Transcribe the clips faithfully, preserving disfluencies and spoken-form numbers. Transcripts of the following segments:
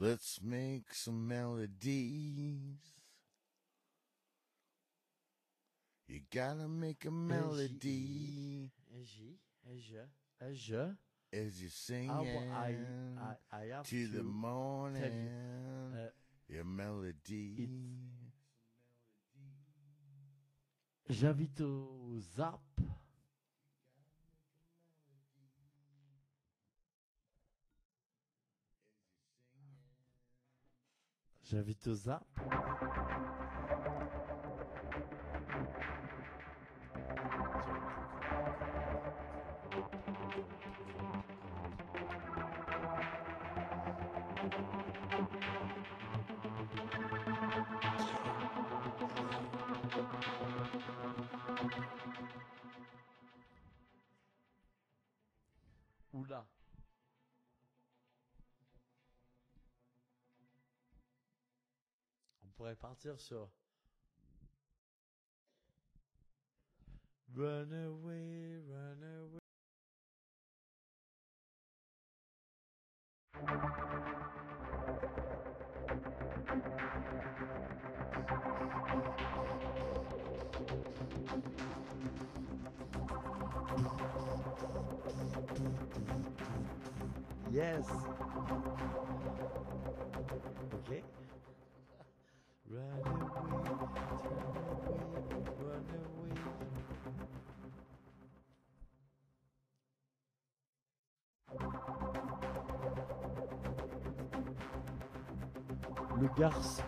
Let's make some melodies. You gotta make a melody. J, J, J. As you sing I, I, I have to, to the morning, you, uh, your melody. J'invite au zap. J'invite au zap. Oula. On pourrait partir sur Run away, run away. Yes. Okay. Run away, run away. Le garçon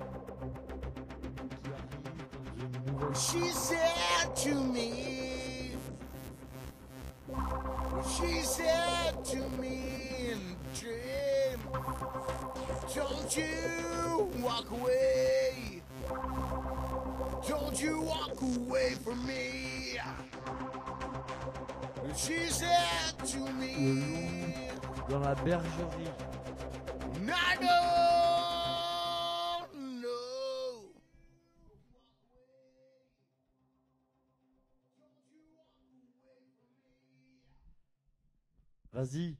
qui arrive dans une nouvelle. She said to me. She said to me in a dream, don't you walk away, don't you walk away from me. She said to me, dans la bergerie. I don't know. Vas-y.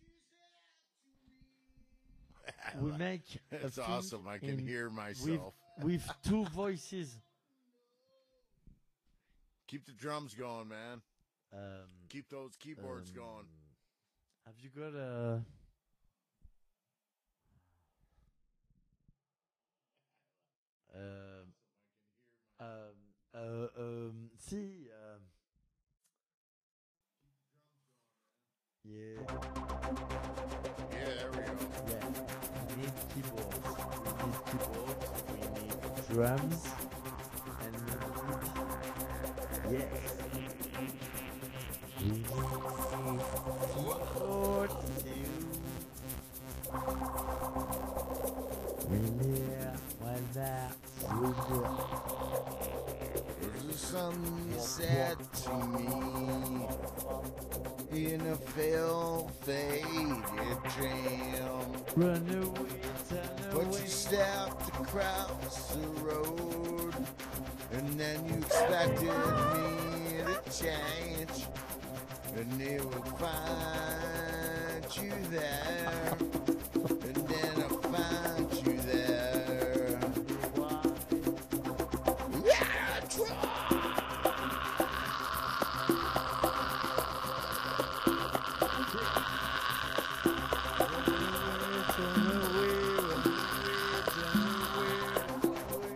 We make a That's thing awesome. I can in- hear with, myself. with two voices. Keep the drums going, man. Um, Keep those keyboards um, going. Have you got a? Um, um, uh, um, si. Um, yeah. Yeah, there we go. Yeah. We need keyboards. We need keyboards. We need drums. And we need. Yes. We need keyboards too. We need one that. There's something you said to me in a fail faded dream. Run away, turn But away. you stepped across the road, and then you expected me to change, and it would find you there, and then I find you there. Yeah, try. Turn away, run away, turn away,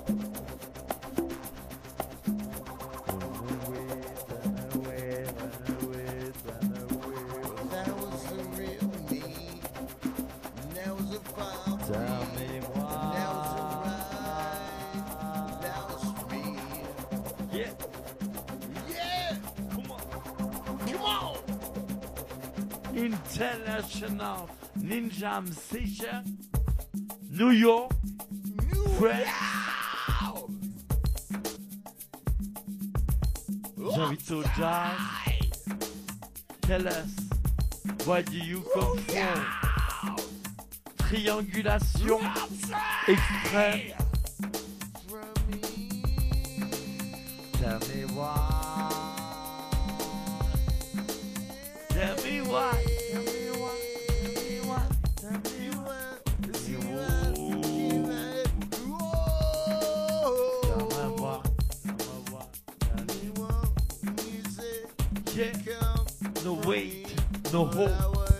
run away, run away, turn away. That was the real me, and that was a fun Tell me, me and that was why. alright, that was me. Yeah, Yeah, come on. come on. International Ninja Session, New York, France. J'invite au jazz. Tell us, where do you come from? Triangulation extrême. From me. Tell me why. Tell me why. Tell me why. Tell me why. Tell me why. Yeah. No wait, no hope.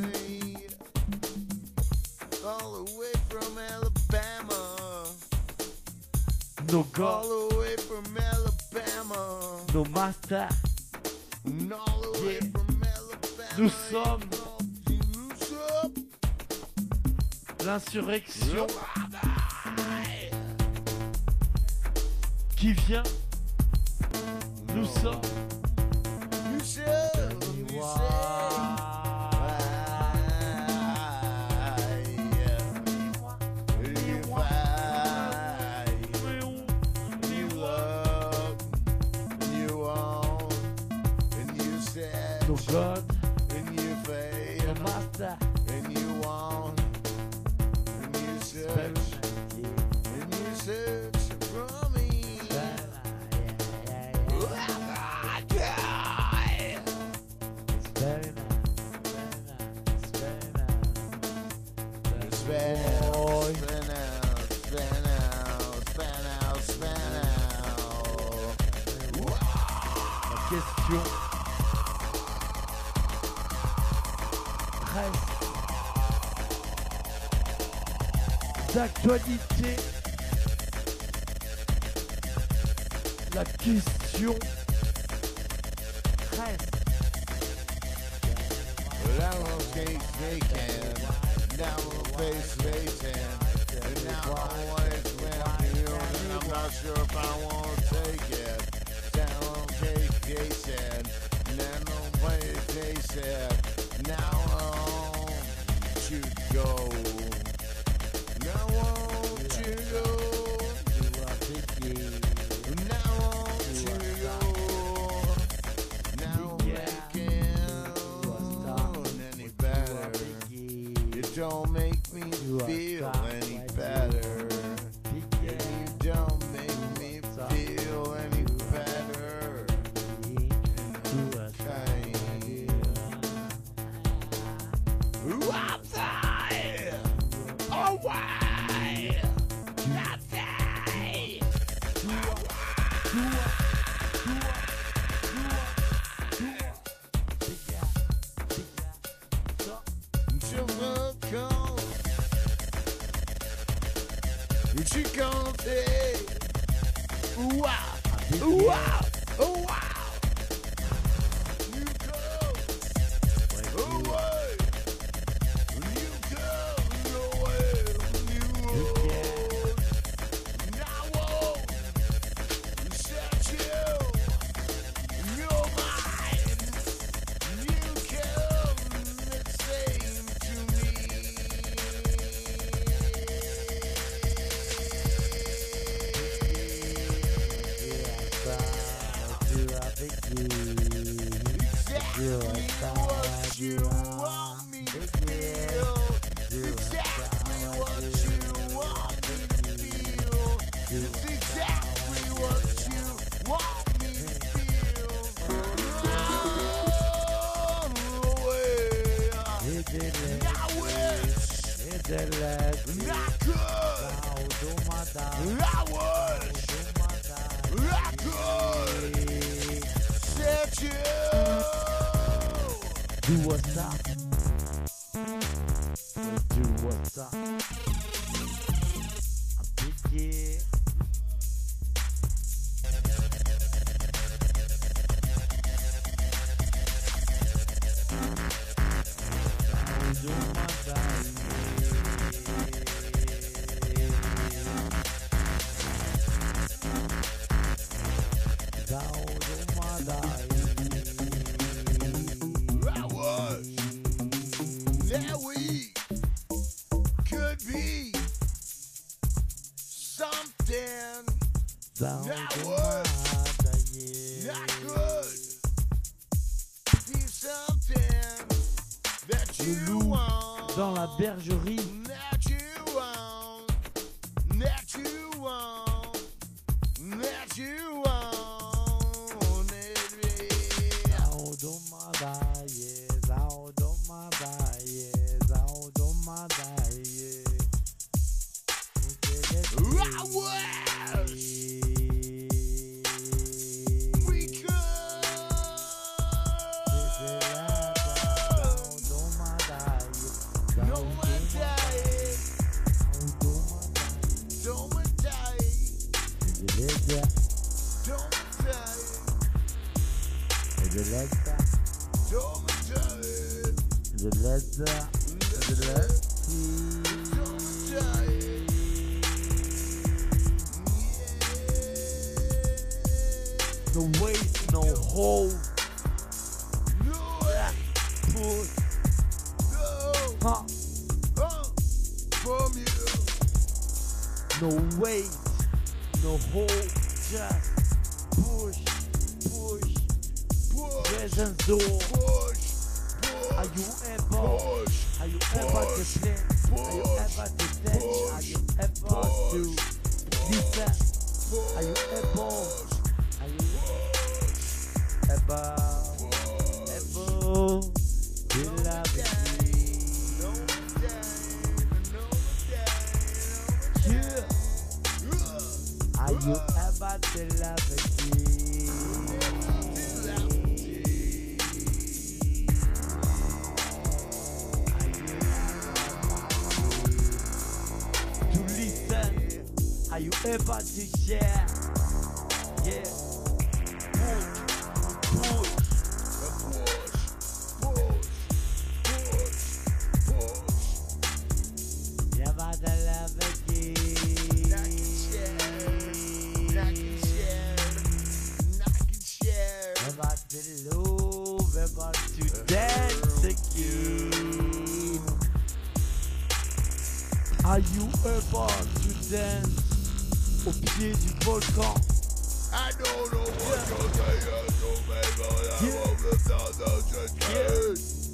All the way from Alabama. No God, All the way from Alabama. no master. And all the way Yeah. from Alabama. Nous sommes Nous sommes l'insurrection qui vient. Nous sommes. Nous sommes Nous sommes No God, and you no fail, master. and you want, and you search, and you search for me. Span out, span out, span out, span out, span out. La question reste d'actualité. La question reste. Down on skate shaking, down on face facing, and now I'm always with you, and I'm not sure if I want to take it. Down on cake facing, down on face facing, now I want you to go. Now I want you to go. Now I want you to go. Now I'm making any better. It don't make me feel any better. You don't make me feel any better. Okay. Ooh, I'm tired. Oh, why? I'm tired. Je me compte. Tu comptais. Ouah. Ouah. Ouah. You go. Away. You go away. You go. Now I set you in your mind. You come the same to me. Exactly what you want me to feel. Exactly what you want me to feel. It's exactly what you want me to feel. Oh, well, I wish not good. I wish I could set you. Do what's up. Do what's up. I'm big, I wish that we could be something that was not good. Be something that you Le loup want. dans la bergerie. That you want. That you want. That you want. I wish we could the leather, the leather. No waste, no hold. Yeah. Push. Huh. From you. No weight, no hold, just push, push, Push. presence door. Push. Are you ever, Push. are you ever to think? Are you ever to think? Are you ever to listen? Are you ever, are you ever, ever to love me? Yeah. Are you ever to love again? To listen? Are you ever to share? Yeah. Push, push. Never to love again. Never to love, never to dance again. Are you ever to dance au pied du volcan? I don't know what you're saying to me, but I won't listen to you.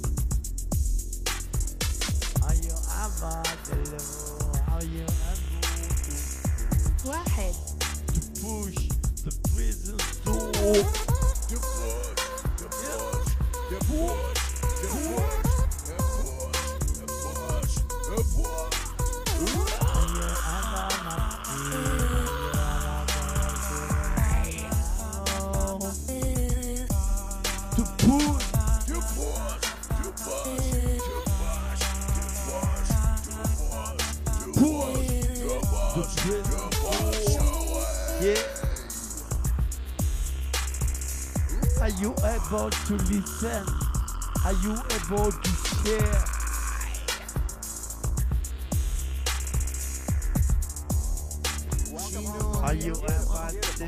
Are you ever to love? Are you ever واحد to push the prison door? To push, to push, to push, to push, to push, to push, to push. Are you ever not to push? To push, to push, to push, to push, to push, to push, to push, to push. Yeah. Are you able to listen? Are you able to share? Are you ever to?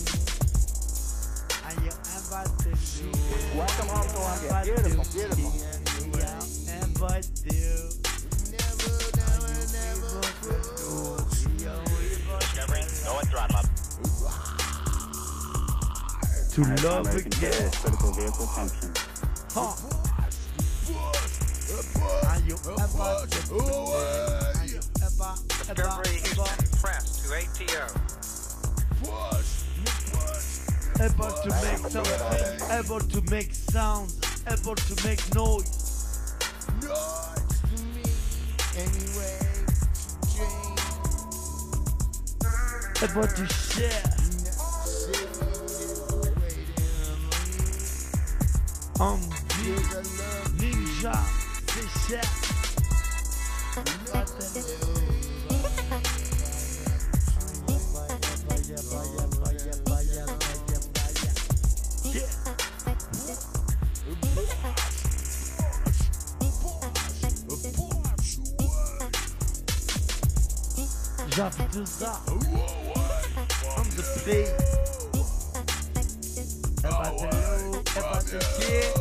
Are you ever to do? Welcome home, Columbia. Beautiful, beautiful. Ever do? Go and throttle up. To love again. Critical vehicle function. Huh. Are you ever to? Are you ever, ever, Discovery ever, Houston, press to A T O. able to make something, able to make sounds, able to make noise? Noise to me, anyway, Jane. Able to share. Um, Ninja, c'est cher. J'avais tout ça. On the play. Ever to low, ever to share.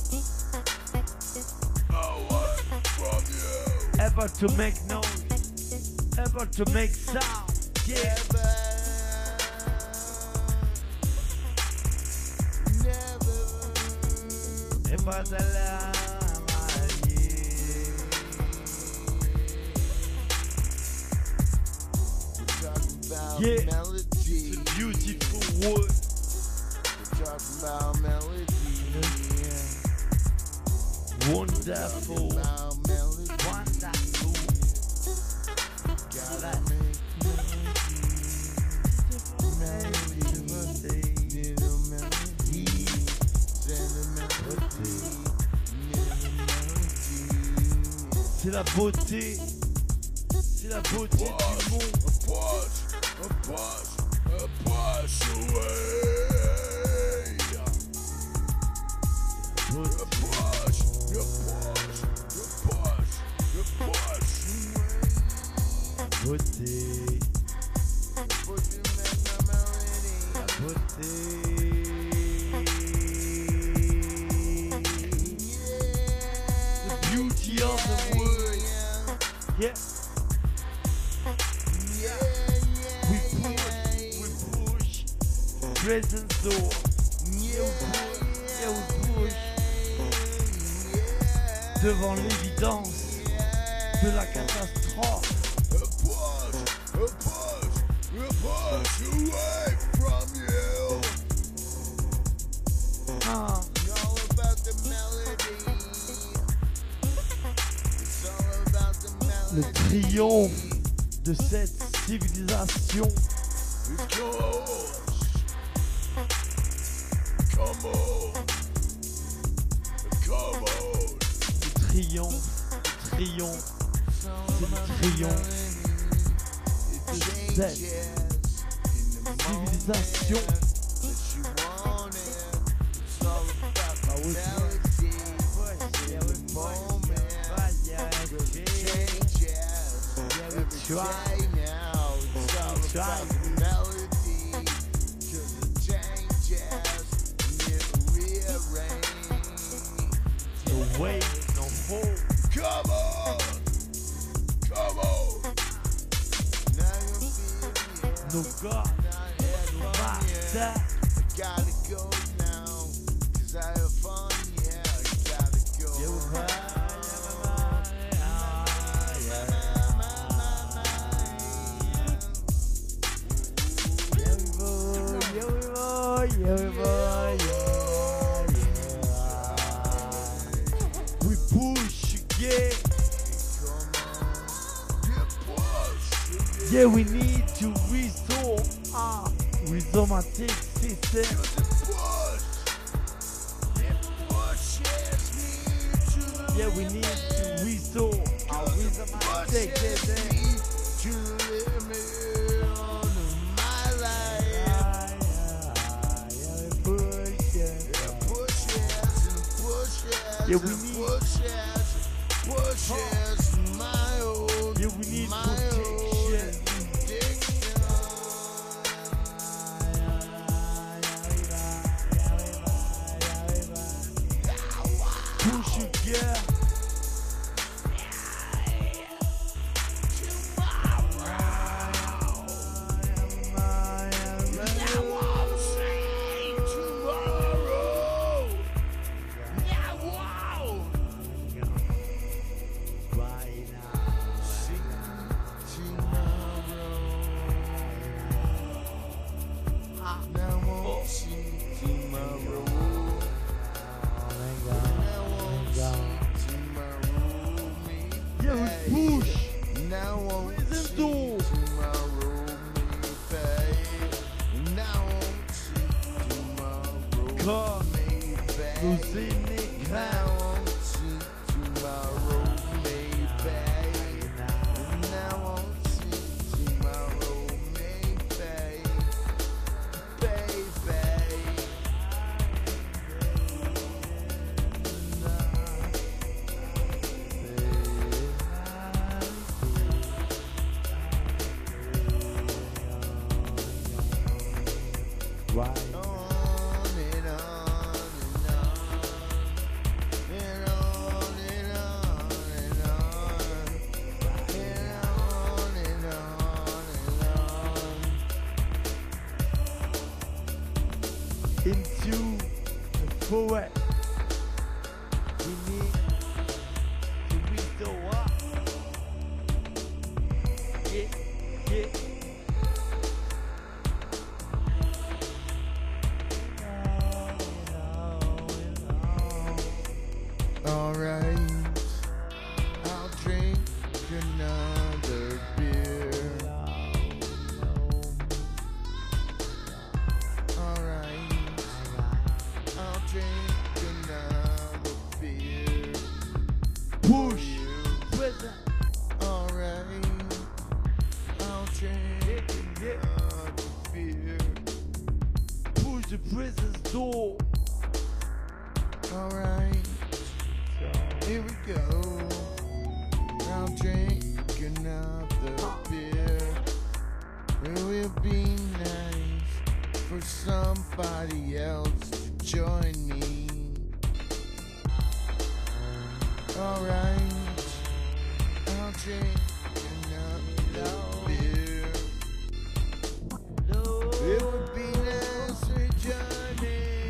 Ever to make noise, ever to make sound, yeah. Ever to love you. Yeah, Melody. it's a beautiful word. We're talking about melody. Wonderful, About melody. wonderful. Gotta That- make melody. Little melody. Send a melody. Little melody. C'est la beauté, c'est la beauté du monde. A push, a push, a push away. A push, a push, Beauté. La beauté. The beauty of the world. Yeah. We push, we push. Present door. Yeah, we push. Yeah, we push. Devant l'évidence de la catastrophe. A push, a push, a push away from you. Ah. It's all about the melody. It's all about the Le melody. triomphe de cette civilisation. It's close. Come on. Come on. Le triomphe, le triomphe, c'est le triomphe de cette civilisation. Try now, it's all about the melody. Cause it changes, and it rearranges. No way, no hope. Come on! Come on! Now you feel it. No God, no master. I gotta go now, cause I have fun, yeah, I gotta go. Yeah, we boy, yeah, yeah. We push, yeah. Yeah, we need to restore our rhizomatic system. Yeah, we need to restore our rhizomatic system. Yeah, we need pushes, pushes my own, Yeah, we need my protection. own addiction. push it, yeah. Yeah, we push. Now won't Prison see door. tomorrow me pay. Now won't see tomorrow Come, me pay. nous cyniques, Now won't see tomorrow me pay. Now won't see tomorrow me pay. Baby. Right. On and on and on, and on and on and on, and on and on and on. Into the forest. We need to restore up. Yeah, yeah. Alright, I'll drink another beer. Alright, I'll drink another beer. Push. Present. Alright, I'll drink another beer. Push the prison's door. Alright, here we go. Now would be nice for somebody else to join me. Alright, I'll drink another beer. It would be nice to join me.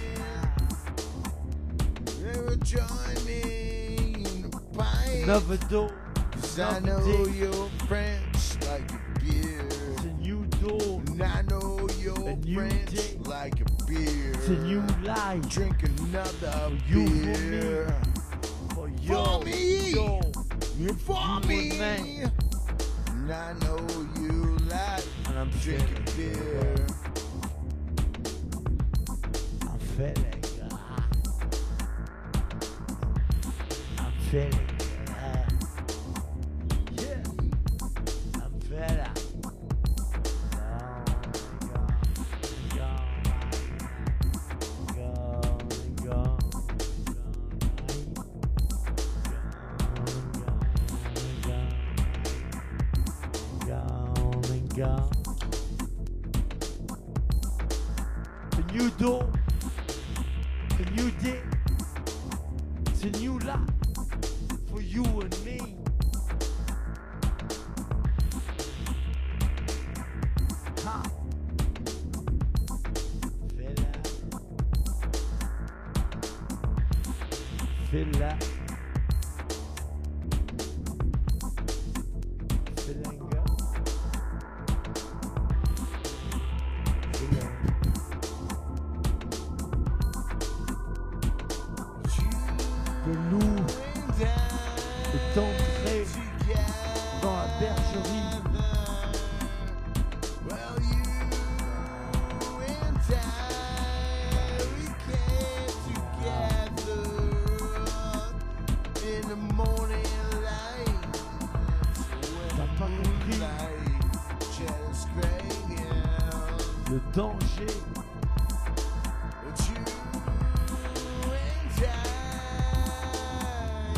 They would join me in the pint. Another door. Cause I know you're French like a beer. It's a new door. And I know you're A new French day. like a beer. It's a new life. Drink another you, for beer. For For yo, me. yo. You for You me. and me. And I know you like And I'm drinking feeling beer. I'm feeling good. I'm feeling good. Yeah. I'm feeling. Go. A new door, a new day, it's a new life for you and me. Ha! Feel that? Feel that? Feeling good? De loup est entré dans la bergerie. Well, you and I, we came together in the morning light. T'as pas compris Just crying. le danger. But you and I,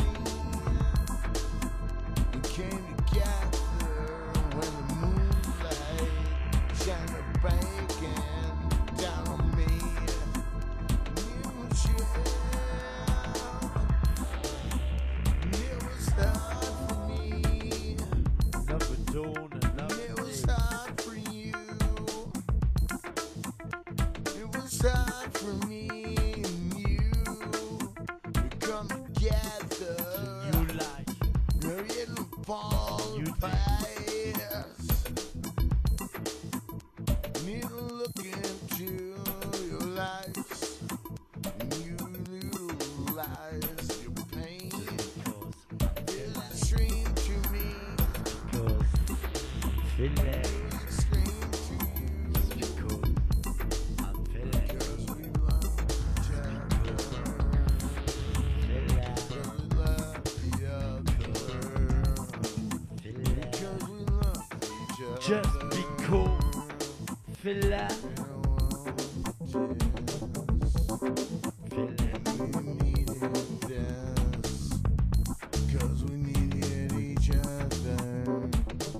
we came together when the moonlight shined a bacon down on me. You chill. It was hard for me. Another dawn, another It was day. hard for you. It was hard for me and you to come together. New life. We're in the fall You of past. Need to look into your lives. And you utilize your pain. It's a stream to me. Feel that. It's a stream to you. Because I'm feeling. Because we love each other. Feel that. Because we love each other. Feel that. Because we love each other. Just because. Feel that. Feel that. We needed this. Because we needed each other.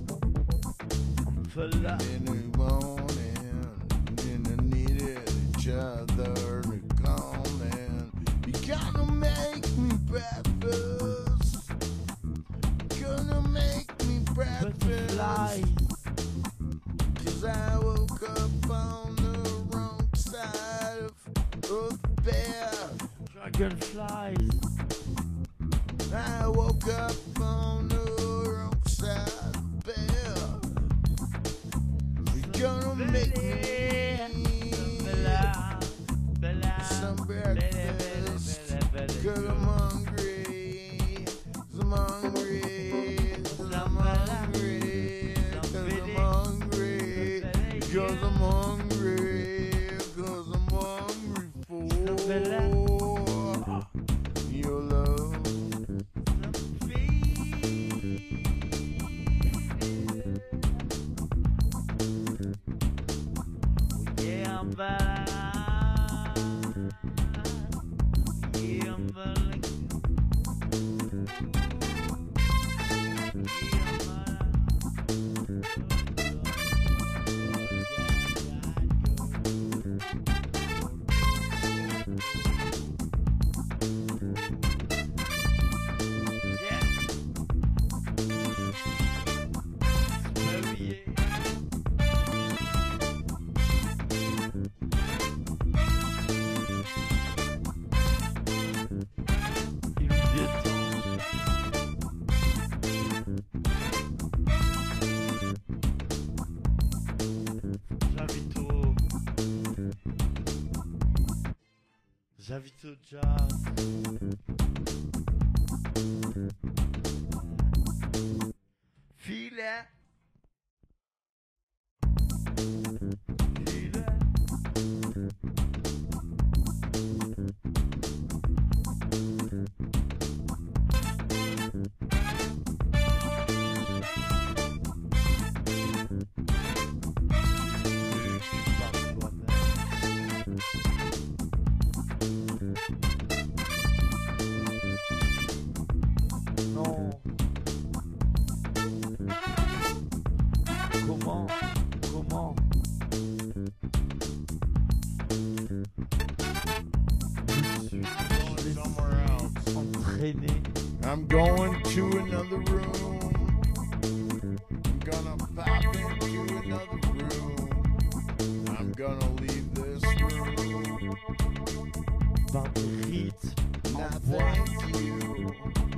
Feel that. In the morning, and I needed each other to come in. You gotta make me breakfast. Gonna make me breakfast. Butterfly. Cause I woke up on the wrong side of, of the bed. Dragonflies. I woke up on the wrong side of the bed. You're gonna make me Bella. Bella. some Bella, Bella, breakfast. Bella, Bella, Cause I'm hungry. Cause I'm hungry. Cause I'm hungry. Cause I'm hungry. Cause I'm hungry. Cause I'm hungry for your love. Yeah, I'm Bella. Yeah, I'm Bella. Yeah, I'm Bella. J'invite au jazz. Filet. Filet. Non. Comment? Comment? Going somewhere else. Entraîné. I'm going to another room. I'm gonna pop into another room. I'm gonna leave this room. Par des rites. Now En bois. thank you.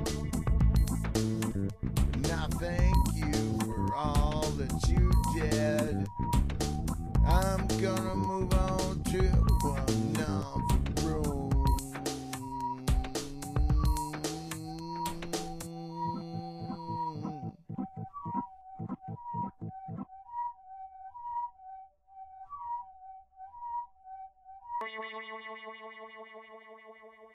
Now thank you for all that you did. I'm gonna move on to another room.